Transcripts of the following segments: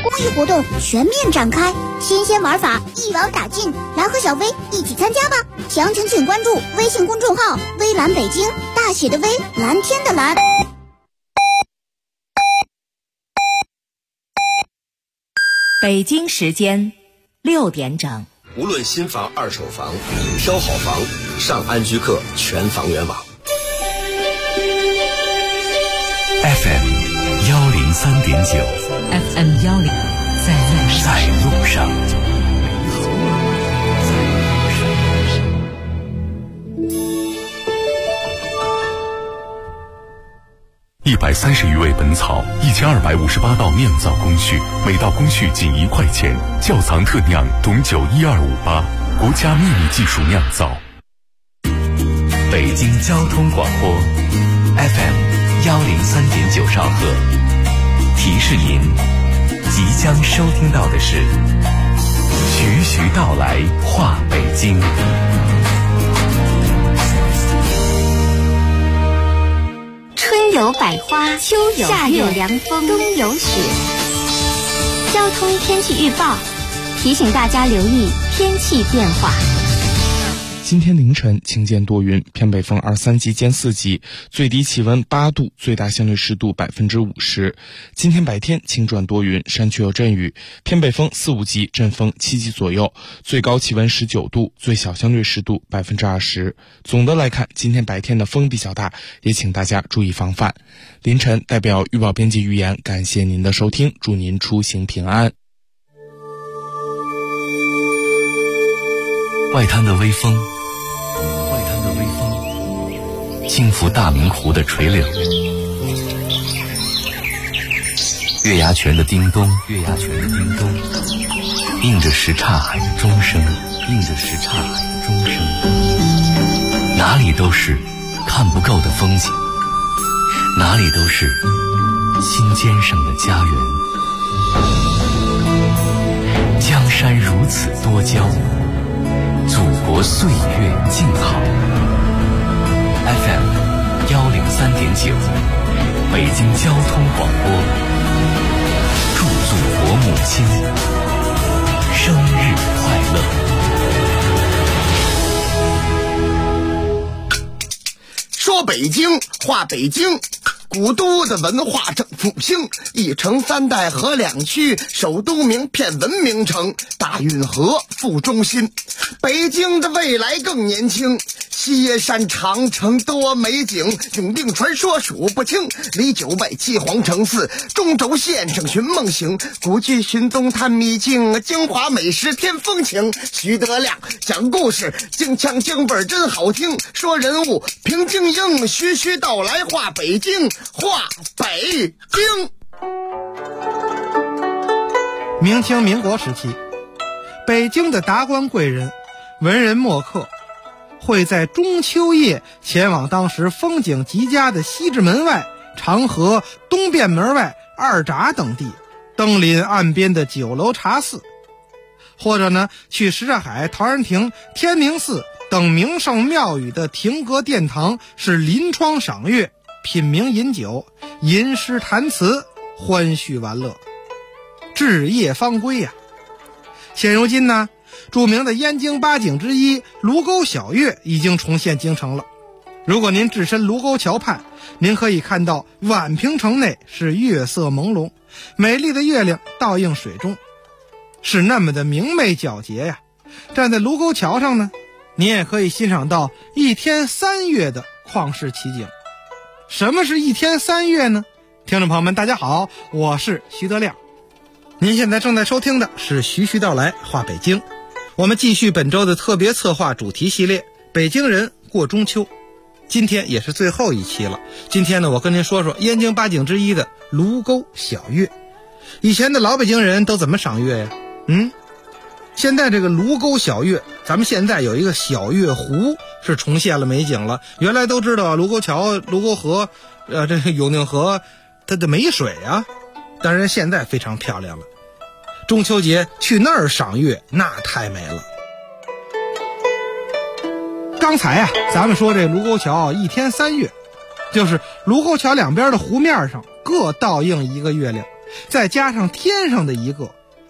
公益活动全面展开，新鲜玩法一网打尽，来和小薇一起参加吧！详情请关注微信公众号“微蓝北京”，大写的微，蓝天的蓝。 北京时间6点整。 无论新房、二手房，挑好房，上安居客全房源网。 FM 103.9 FM 106 在路上。130余味本草，1258道酿造工序，每道工序仅1块钱。窖藏特酿董酒12588，国家秘密技术酿造。北京交通广播 FM 103.9兆赫，提示您，即将收听到的是徐徐道来话北京。 春有百花，秋有夏有凉风，冬有雪。交通天气预报提醒大家留意天气变化。 今天凌晨晴间多云，偏北风2、3级兼4级，最低气温8度，最大相对湿度50%。今天白天晴转多云，山区有阵雨，偏北风4、5级，阵风7级左右，最高气温19度，最小相对湿度20%。总的来看，今天白天的风比较大，也请大家注意防范。凌晨代表预报编辑预言，感谢您的收听，祝您出行平安。 外滩的微风轻拂大明湖的垂柳，月牙泉的叮咚，映着什刹海的钟声，哪里都是看不够的风景，哪里都是心尖上的家园。江山如此多娇，祖国岁月静好。FM 103.9，北京交通广播，祝祖国母亲生日快乐。 说北京，话北京，古都的文化正复兴，一城3代河2区，首都名片文明城，大运河副中心。北京的未来更年轻，西山长城多美景，永定传说数不清，离9外7皇城4，中轴线上寻梦行，古剧寻踪探秘境，京华美食添风情。徐德亮讲故事，京腔京味真好听，说人物评京英，徐徐道来话北京，话北京。 明清民国时期，北京的达官贵人、文人墨客会在中秋夜前往当时风景极佳的西直门外、长河、东便门外、二闸等地，登临岸边的酒楼茶肆，或者呢去什刹海、陶然亭、天宁寺等名胜庙宇的亭阁殿堂，是临窗赏月、品茗饮酒、吟诗弹词，欢叙玩乐，至夜方归呀。现如今呢，著名的燕京8景之一卢沟晓月已经重现京城了。如果您置身卢沟桥畔，您可以看到宛平城内是月色朦胧，美丽的月亮倒映水中，是那么的明媚皎洁呀。站在卢沟桥上呢，您也可以欣赏到一天3月的旷世奇景。什么是一天3月呢？听众朋友们大家好，我是徐德亮。您现在正在收听的是徐徐道来话北京，我们继续本周的特别策划主题系列，北京人过中秋。今天也是最后一期了。今天呢，我跟您说说燕京8景之一的卢沟晓月。以前的老北京人都怎么赏月呀？现在这个卢沟晓月，咱们现在有一个晓月湖是重现了美景了。原来都知道卢沟桥、卢沟河，这个永定河它的没水啊，当然现在非常漂亮了。中秋节去那儿赏月，那太美了。刚才啊，咱们说这卢沟桥一天3月，就是卢沟桥两边的湖面上各倒映一个月亮， 再加上天上的一个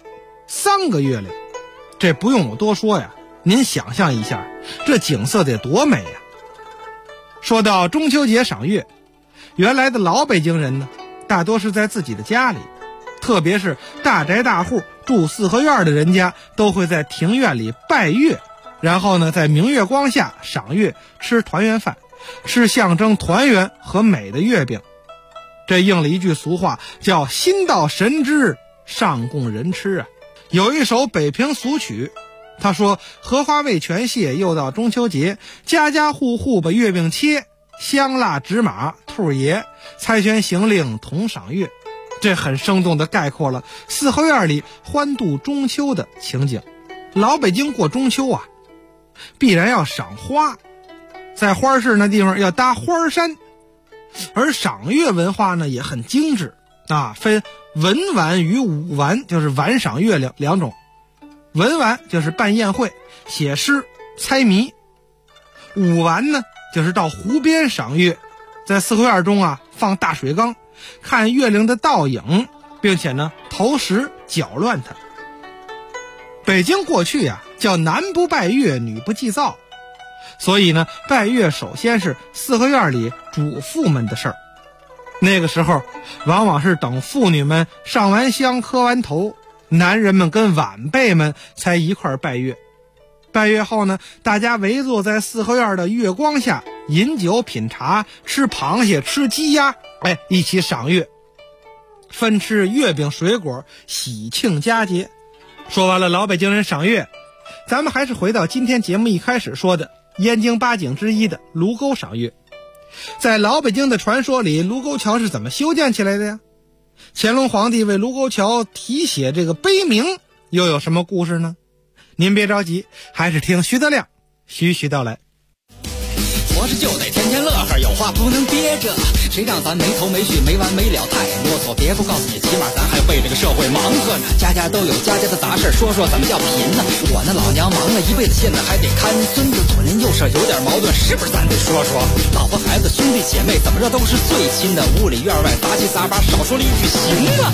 ，3个月亮，这不用我多说呀，您想象一下，这景色得多美呀！说到中秋节赏月，原来的老北京人呢，大多是在自己的家里，特别是大宅大户住四合院的人家，都会在庭院里拜月，然后呢，在明月光下赏月，吃团圆饭，吃象征团圆和美的月饼。这应了一句俗话，叫心到神知，上供人吃啊。有一首北平俗曲，他说荷花未全谢，又到中秋节，家家户户把月饼切，香蜡纸马兔爷，猜拳行令同赏月。这很生动地概括了四合院里欢度中秋的情景。老北京过中秋啊，必然要赏花，在花市那地方要搭花山，而赏月文化呢也很精致啊，分文玩与武玩，就是玩赏月亮2种。文玩就是办宴会、写诗、猜谜；武玩呢就是到湖边赏月，在四合院中啊放大水缸，看月亮的倒影，并且呢投石搅乱它。北京过去啊叫男不拜月，女不祭灶，所以呢拜月首先是四合院里主妇们的事儿。那个时候往往是等妇女们上完香磕完头，男人们跟晚辈们才一块儿拜月。拜月后呢，大家围坐在四合院的月光下，饮酒品茶，吃螃蟹吃鸡鸭，一起赏月，分吃月饼水果，喜庆佳节。说完了老北京人赏月，咱们还是回到今天节目一开始说的燕京8景之一的卢沟赏月。在老北京的传说里，卢沟桥是怎么修建起来的呀？乾隆皇帝为卢沟桥题写这个碑铭，又有什么故事呢？您别着急，还是听徐德亮徐徐道来。 活着就得天天乐呵，有话不能憋着，谁让咱没头没绪没完没了太啰嗦。别不告诉你，起码咱还为这个社会忙活呢。家家都有家家的杂事，说说怎么叫贫呢？我那老娘忙了一辈子，现在还得看孙子，左邻右舍有点矛盾，是不是咱得说说？老婆孩子兄弟姐妹怎么着都是最亲的，屋里院外杂七杂八，少说了一句行吗？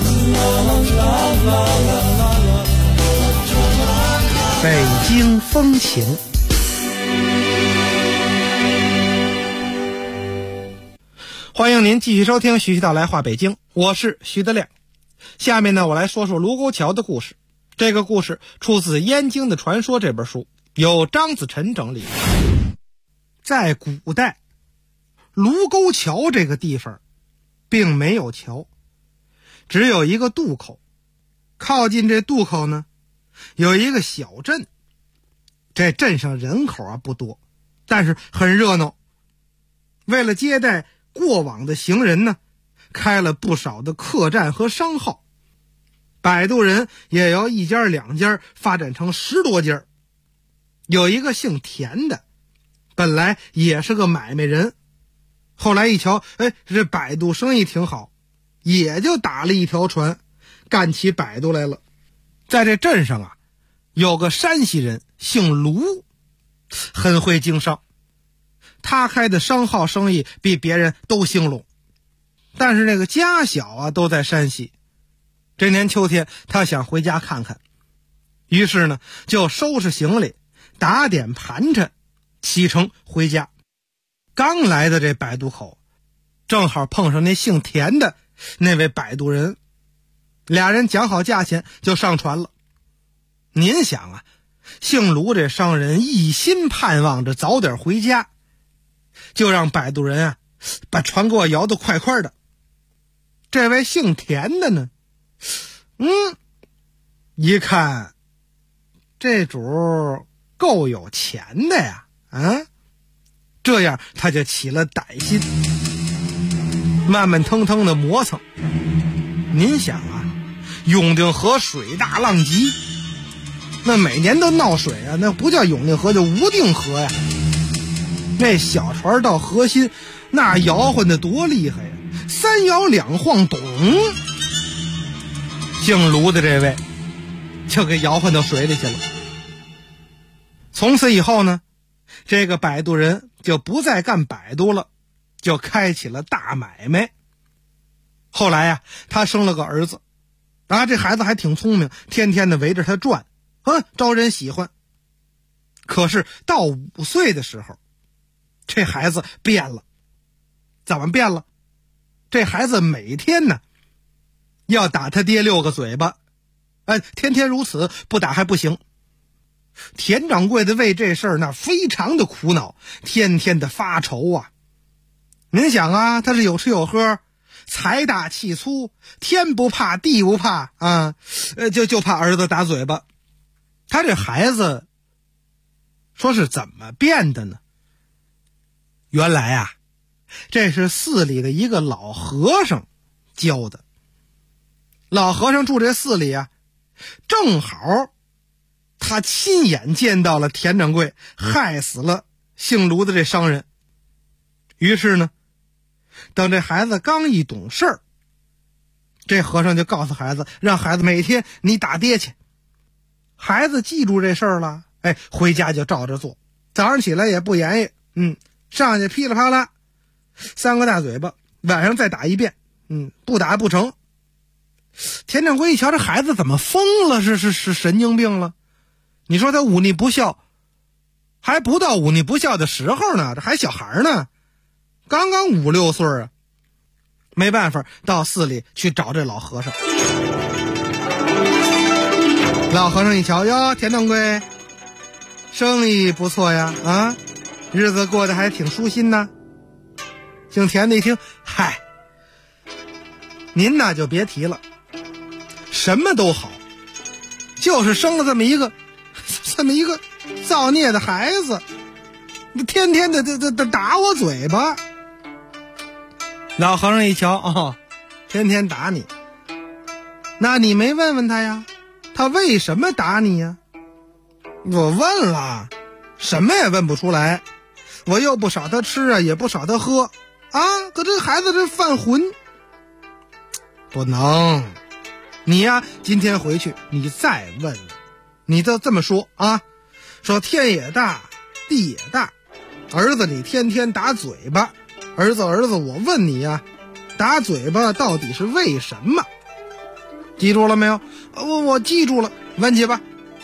北京风情。欢迎您继续收听徐徐道来话北京，我是徐德亮。下面呢，我来说说卢沟桥的故事。这个故事出自《燕京的传说》这本书，由张子晨整理。在古代，卢沟桥这个地方并没有桥，只有一个渡口。靠近这渡口呢，有一个小镇。这镇上人口啊不多，但是很热闹。为了接待过往的行人呢，开了不少的客栈和商号。摆渡人也由1家2家发展成10多家。有一个姓田的，本来也是个买卖人，后来一瞧，这摆渡生意挺好，也就打了一条船，干起摆渡来了。在这镇上啊，有个山西人姓卢，很会经商。他开的商号生意比别人都兴隆，但是那个家小啊都在山西。这年秋天他想回家看看，于是呢就收拾行李，打点盘缠，启程回家。刚来的这摆渡口，正好碰上那姓田的那位摆渡人，俩人讲好价钱就上船了。您想啊，姓卢这商人一心盼望着早点回家，就让摆渡人啊把船给我摇得快快的。这位姓田的呢，一看这主够有钱的呀，这样他就起了歹心，慢慢腾腾的磨蹭。您想啊，永定河水大浪急，那每年都闹水啊，那不叫永定河，就无定河呀。那小船到河心，那摇晃的多厉害呀，3摇2晃，咚，姓卢的这位就给摇晃到水里去了。从此以后呢，这个摆渡人就不再干摆渡了，就开启了大买卖。 后来呀，他生了个儿子，这孩子还挺聪明，天天的围着他转，招人喜欢。可是到5岁的时候，这孩子变了。怎么变了？这孩子每天呢要打他爹6个嘴巴，天天如此，不打还不行。田掌柜的为这事儿那非常的苦恼，天天的发愁啊。您想啊，他是有吃有喝，财大气粗，天不怕地不怕啊，就怕儿子打嘴巴。他这孩子说是怎么变的呢？原来啊，这是寺里的一个老和尚教的。老和尚住这寺里啊，正好他亲眼见到了田掌柜害死了姓卢的这商人。于是呢，等这孩子刚一懂事儿，这和尚就告诉孩子，让孩子每天你打爹去。孩子记住这事儿了，回家就照着做。早上起来也不言语，上去噼里啪啦3个大嘴巴，晚上再打一遍，不打不成。田掌柜一瞧，这孩子怎么疯了？是神经病了？你说他忤逆不孝，还不到忤逆不孝的时候呢，这还小孩呢，刚刚5、6岁啊。没办法，到寺里去找这老和尚。老和尚一瞧，哟，田掌柜生意不错呀，日子过得还挺舒心呢。姓田的一听，嗨，您那就别提了，什么都好，就是生了这么一个造孽的孩子，天天的打我嘴巴。老和尚一瞧，天天打你，那你没问问他呀？他为什么打你呀？我问了，什么也问不出来。我又不少他吃啊，也不少他喝啊，可这孩子这犯浑，不能。你呀，今天回去你再问，你就这么说啊，说天也大，地也大，儿子你天天打嘴巴，儿子，我问你呀，打嘴巴到底是为什么？记住了没有？我记住了，问去吧。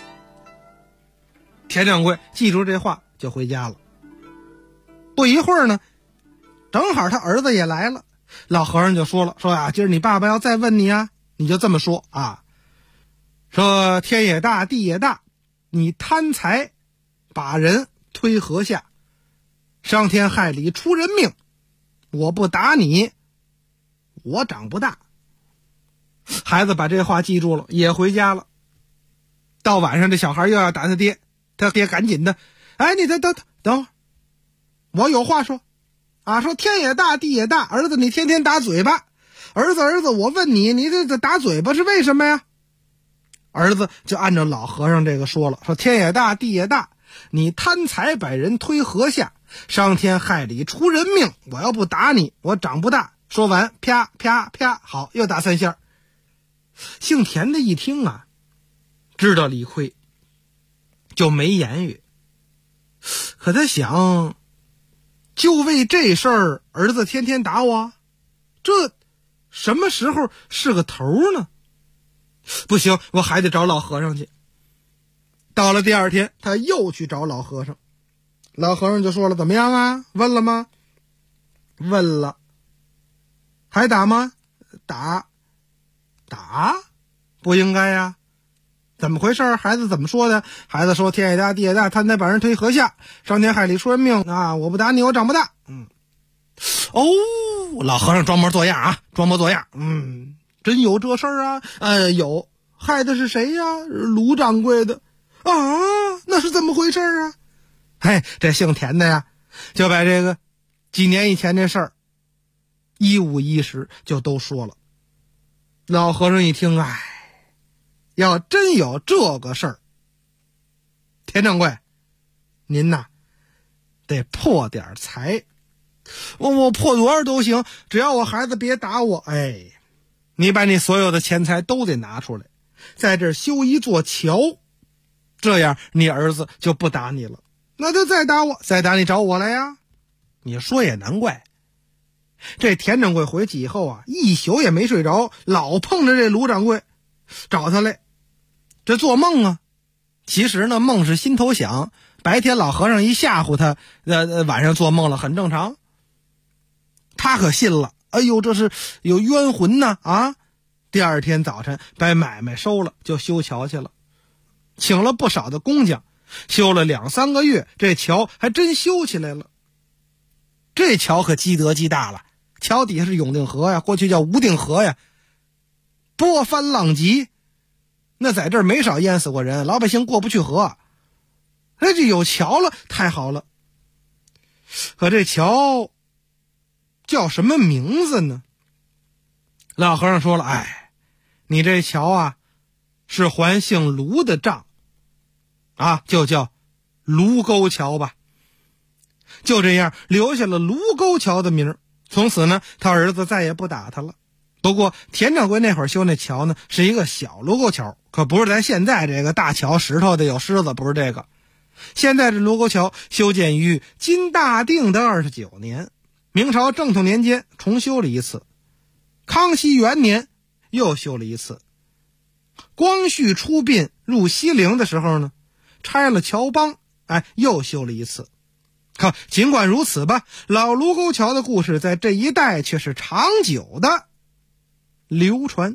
田掌柜记住这话就回家了。不一会儿呢，正好他儿子也来了。老和尚就说了，说啊，今儿你爸爸要再问你啊，你就这么说啊，说天也大，地也大，你贪财把人推河下，伤天害理出人命，我不打你，我长不大。孩子把这话记住了，也回家了。到晚上，这小孩又要打他爹，他爹赶紧的，你等会儿，我有话说啊，说天也大，地也大，儿子你天天打嘴巴，儿子，我问你，你这打嘴巴是为什么呀？儿子就按照老和尚这个说了，说天也大，地也大，你贪财把人推河下，伤天害理出人命，我要不打你，我长不大。说完，啪啪啪，好，又打3下。姓田的一听啊，知道理亏，就没言语。可他想，就为这事儿，儿子天天打我，这什么时候是个头呢？不行，我还得找老和尚去。到了第2天，他又去找老和尚。老和尚就说了，怎么样啊？问了吗？问了。还打吗？打不应该呀。怎么回事？孩子怎么说的？孩子说天也大，地也大，贪财把人推河下，伤天害理出人命啊！我不打你，我长不大。老和尚装模作样，真有这事儿啊？有，害的是谁呀？卢掌柜的啊？那是怎么回事啊？这姓田的呀，就把这个几年以前这事儿一五一十就都说了。老和尚一听，要真有这个事儿，田掌柜，您呐得破点财，我破多少都行，只要我孩子别打我。你把你所有的钱财都得拿出来，在这儿修一座桥，这样你儿子就不打你了。那就再打我，再打你找我来呀。你说也难怪， 这田掌柜回去以后啊，一宿也没睡着，老碰着这卢掌柜找他来，这做梦啊。其实呢，梦是心头想，白天老和尚一吓唬他，晚上做梦了很正常。他可信了，哎呦，这是有冤魂呢啊！第二天早晨把买卖收了，就修桥去了，请了不少的工匠，修了2-3个月，这桥还真修起来了。这桥可积德积大了，桥底下是永定河呀，过去叫无定河呀，波翻浪急，那在这儿没少淹死过人，老百姓过不去河。这就有桥了，太好了。可这桥叫什么名字呢？老和尚说了，哎，你这桥啊是还姓卢的账啊，就叫卢沟桥吧。就这样留下了卢沟桥的名。从此呢，他儿子再也不打他了。不过田掌柜那会儿修那桥呢，是一个小卢沟桥，可不是咱现在这个大桥石头的有狮子，不是这个。现在这卢沟桥修建于金大定的29年，明朝正统年间重修了一次，康熙元年又修了一次，光绪出殡入西陵的时候呢，拆了桥帮，又修了一次。可尽管如此吧，老卢沟桥的故事在这一带却是长久的流传。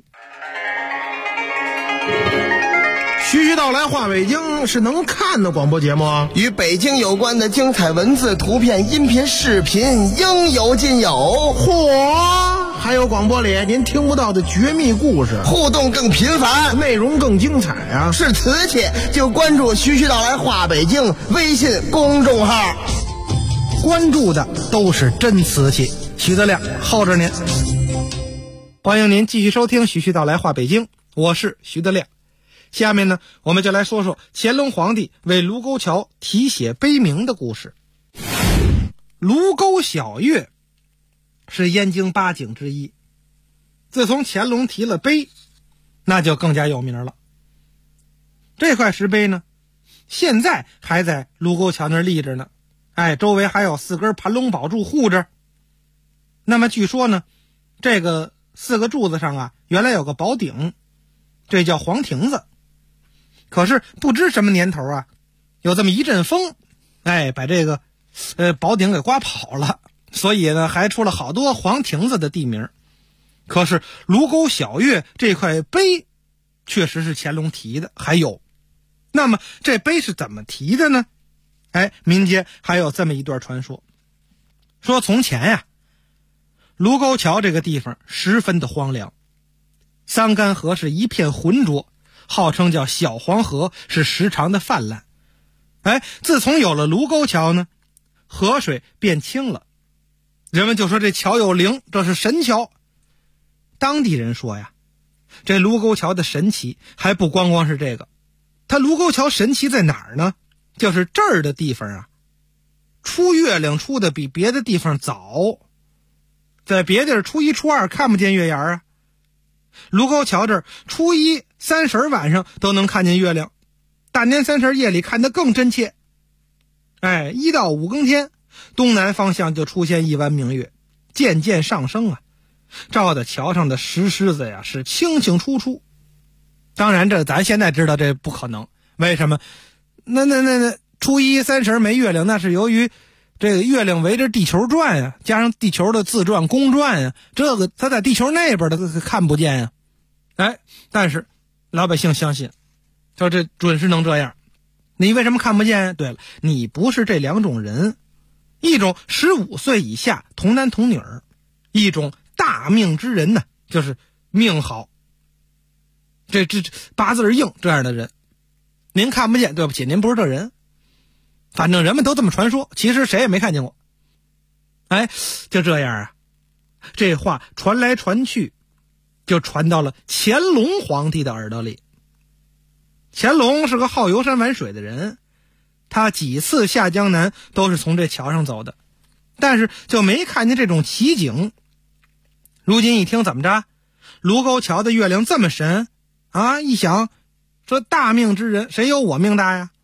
徐徐道来话北京是能看的广播节目啊， 与北京有关的精彩文字、图片、音频、视频应有尽有。 嚯！还有广播里您听不到的绝密故事， 互动更频繁， 内容更精彩啊！ 是瓷器就关注徐徐道来话北京微信公众号， 关注的都是真瓷器。徐德亮候着您，欢迎您继续收听徐徐道来话北京，我是徐德亮。下面呢，我们就来说说乾隆皇帝为卢沟桥题写碑铭的故事。卢沟晓月是燕京8景之一，自从乾隆题了碑，那就更加有名了。这块石碑呢，现在还在卢沟桥那儿立着呢，周围还有4根盘龙宝柱护着。那么据说呢，这个4个柱子上啊，原来有个宝顶，这叫黄亭子。可是不知什么年头啊，有这么一阵风，把这个宝顶给刮跑了，所以呢还出了好多黄亭子的地名。可是卢沟晓月这块碑确实是乾隆题的，还有，那么这碑是怎么题的呢？民间还有这么一段传说，说从前呀，卢沟桥这个地方十分的荒凉，桑干河是一片浑浊，号称叫小黄河，是时常的泛滥。自从有了卢沟桥呢，河水变清了，人们就说这桥有灵，这是神桥。当地人说呀，这卢沟桥的神奇还不光光是这个，它卢沟桥神奇在哪儿呢？就是这儿的地方啊，出月亮出的比别的地方早，在别地儿初1、初2看不见月牙啊，卢沟桥这儿初1、30晚上都能看见月亮，大年30夜里看得更真切。1到5更天，东南方向就出现一弯明月，渐渐上升啊，照的桥上的石狮子呀是清清楚楚。当然这咱现在知道这不可能，为什么？那初1、30没月亮，那是由于这个月亮围着地球转呀，加上地球的自转公转呀，这个它在地球那边的看不见呀。但是老百姓相信，说这准是能这样。你为什么看不见？对了，你不是这2种人，一种15岁以下童男童女，一种大命之人呢，就是命好，这八字硬这样的人，您看不见，对不起，您不是这人。反正人们都这么传说，其实谁也没看见过。就这样啊，这话传来传去，就传到了乾隆皇帝的耳朵里。乾隆是个好游山玩水的人，他几次下江南都是从这桥上走的，但是就没看见这种奇景。如今一听怎么着，卢沟桥的月亮这么神啊，一想说大命之人谁有我命大呀？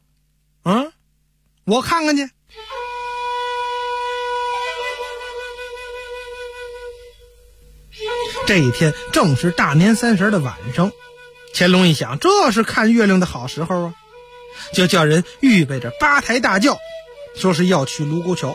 我看看去。 这一天正是大年30的晚上，乾隆一想，这是看月亮的好时候啊，就叫人预备着8抬大轿，说是要去卢沟桥。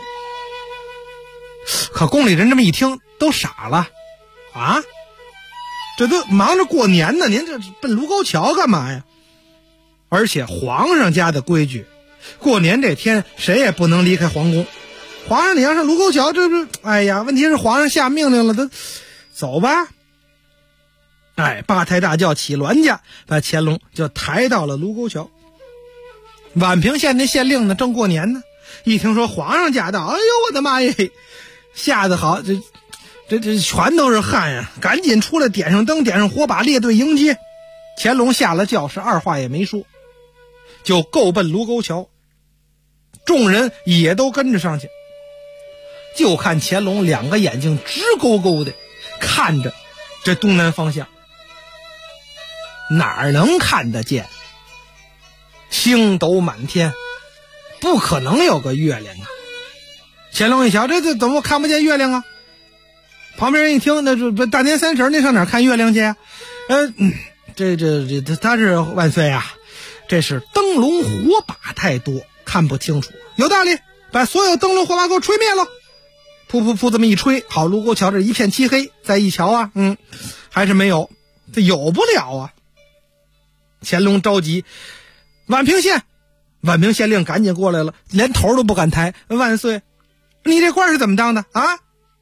可宫里人这么一听都傻了啊，这都忙着过年呢，您这奔卢沟桥干嘛呀？而且皇上家的规矩，过年这天谁也不能离开皇宫。皇上你要上卢沟桥，这是哎呀，问题是皇上下命令了，他走吧。8抬大轿起銮驾，把乾隆就抬到了卢沟桥。宛平县那县令呢，正过年呢，一听说皇上驾到，哎呦我的妈耶，吓得好，这全都是汗呀，赶紧出来点上灯，点上火把，列队迎接。乾隆下了轿，是二话也没说，就够奔卢沟桥。众人也都跟着上去，就看乾隆2个眼睛直勾勾的看着这东南方向，哪儿能看得见？星斗满天，不可能有个月亮啊！乾隆一瞧，这怎么看不见月亮啊？旁边人一听，那这大年30你上哪儿看月亮去呀？他是万岁啊，这是灯笼火把太多，看不清楚。有道理，把所有灯笼火把给我吹灭了。噗噗噗这么一吹，好，卢沟桥这一片漆黑，再一瞧啊，还是没有，这有不了啊。乾隆着急，宛平县令赶紧过来了，连头都不敢抬。万岁，你这官是怎么当的啊？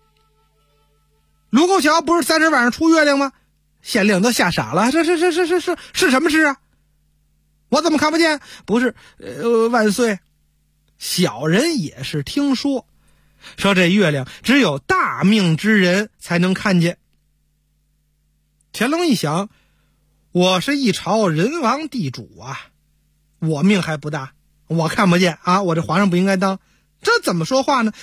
卢沟桥不是30晚上出月亮吗？县令都吓傻了，是什么事啊？我怎么看不见？不是，万岁，小人也是听说这月亮只有大命之人才能看见。乾隆一想，我是一朝人王地主啊，我命还不大，我看不见啊，我这皇上不应该当，这怎么说话呢？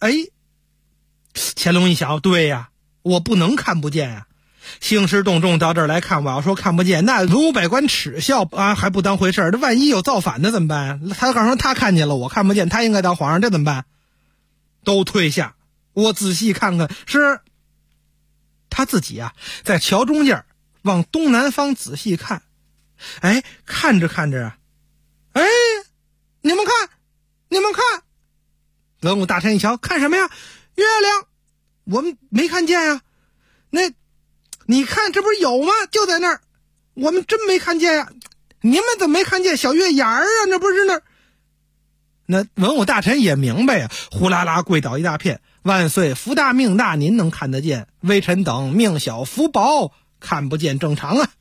乾隆一想，对呀，我不能看不见呀，兴师动众到这儿来看，我要说看不见，那文武百官耻笑啊，还不当回事儿，这万一有造反的怎么办？他告诉他看见了，我看不见，他应该当皇上，这怎么办？都退下，我仔细看看。是他自己啊，在桥中间往东南方仔细看，看着看着啊，你们看，文武大臣一瞧，看什么呀？月亮，我们没看见呀。那你看，这不是有吗？就在那儿，我们真没看见呀。你们怎么没看见小月牙儿啊？那不是那儿。那文武大臣也明白呀，呼啦啦跪倒一大片。万岁，福大命大，您能看得见，微臣等命小福薄，看不见正常啊。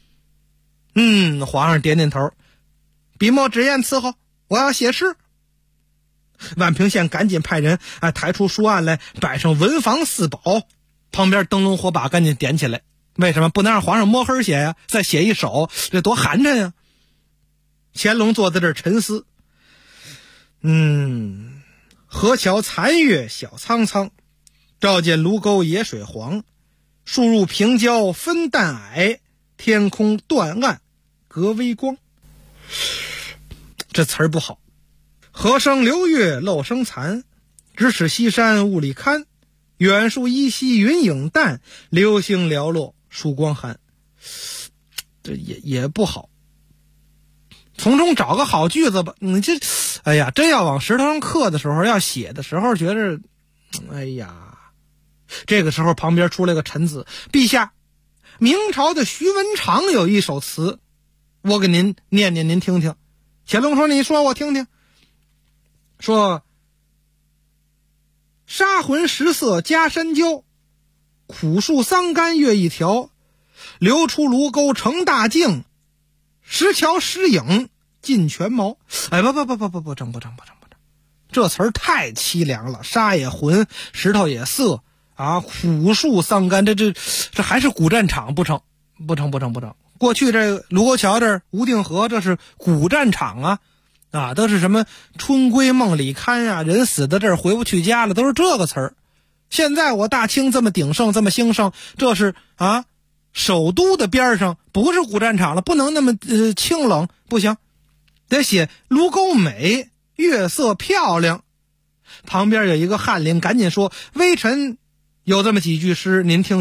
皇上点点头，笔墨纸砚伺候，我要写诗。宛平县赶紧派人抬出书案来，摆上文房四宝，旁边灯笼火把赶紧点起来。为什么不能让皇上摸黑写呀？再写一首，这多寒碜呀！乾隆坐在这儿沉思，河桥残月晓苍苍，照见卢沟野水黄。树入平交分淡霭，天空断暗隔微光。这词儿不好。河生流月漏声残，咫尺西山雾里看。远树依稀云影淡，流星寥落曙光寒。这也不好。从中找个好句子吧。你这真要往石头上刻的时候，要写的时候，觉着这个时候旁边出来个臣子，陛下，明朝的徐文长有一首词，我给您念念，您听听。乾隆说，你说我听听。说，杀魂十色加山椒，苦树桑干月一条，流出卢沟成大径，石桥石影尽全毛。不成，这词儿太凄凉了，沙也浑，石头也涩啊，苦树桑干，这还是古战场，不成。过去这卢沟桥这吴定河，这是古战场啊，都是什么春闺梦里看啊，人死在这儿回不去家了，都是这个词儿。现在我大清这么鼎盛，这么兴盛，这是首都的边上，不是古战场了，不能那么清冷，不行，得写卢沟美，月色漂亮。旁边有一个翰林赶紧说，微臣有这么几句诗，您听听。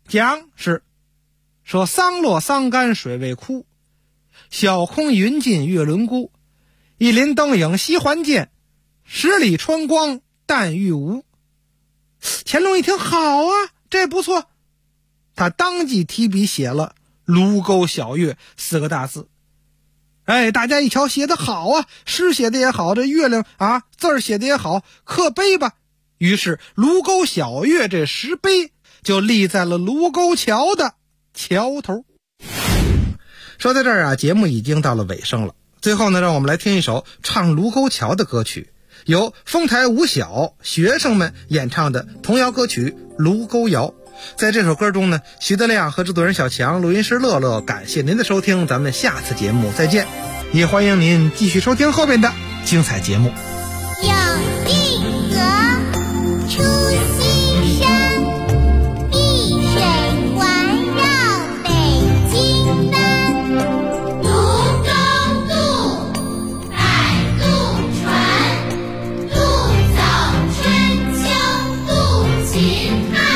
讲是说桑落桑干水未枯，晓空云尽月轮孤，一林灯影西还见，十里春光但欲无。乾隆一听，好啊，这不错，他当即提笔写了卢沟晓月4个大字。大家一瞧，写得好啊，诗写的也好，这月亮啊字儿写的也好，刻碑吧。于是卢沟晓月这石碑就立在了卢沟桥的桥头。说到这儿啊，节目已经到了尾声了。最后呢，让我们来听一首唱卢沟桥的歌曲，由丰台五小学生们演唱的童谣歌曲《卢沟谣》。在这首歌中呢，徐德亮和制作人小强，录音师乐乐，感谢您的收听，咱们下次节目再见，也欢迎您继续收听后边的精彩节目。 有一河出西山，碧水环绕北京南。 卢沟渡，爱渡船，渡走春秋渡秦汉。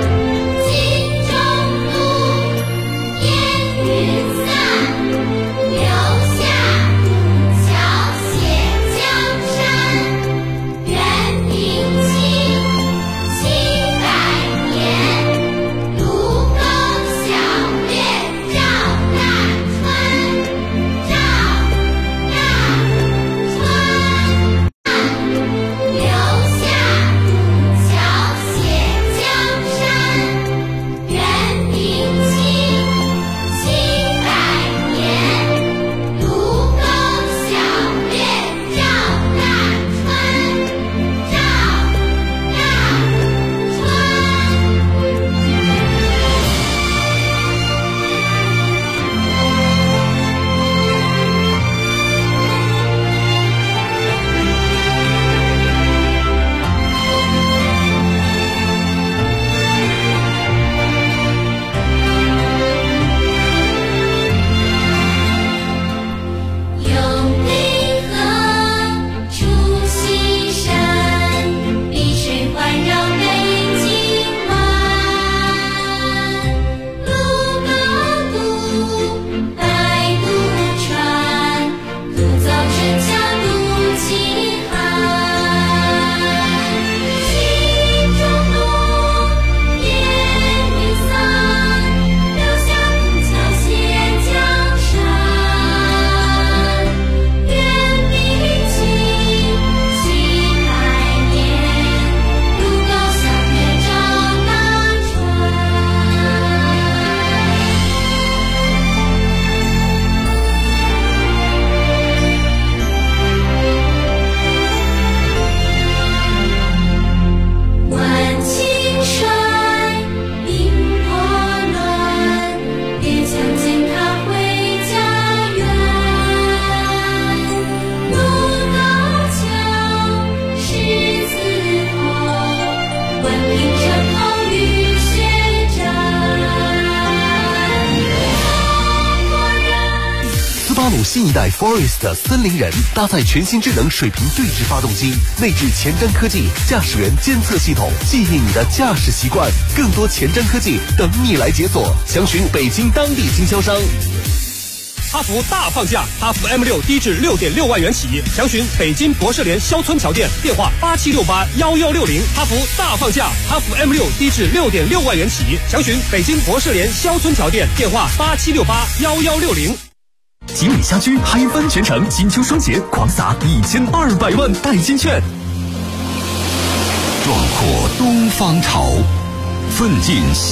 新一代 Forest 森林人搭载全新智能水平对置发动机，内置前瞻科技驾驶员监测系统，记忆你的驾驶习惯。更多前瞻科技等你来解锁，详询北京当地经销商。 哈弗大放价，哈弗 M6 低至 6.6万元起，详询北京博士联肖村桥店，电话87681160。哈弗大放价，哈弗 M6 低至 6.6万元起，详询北京博士联肖村桥店，电话87681160。 吉米家居海帆全城金秋双节狂撒1200万代金券， 壮阔东方潮，奋进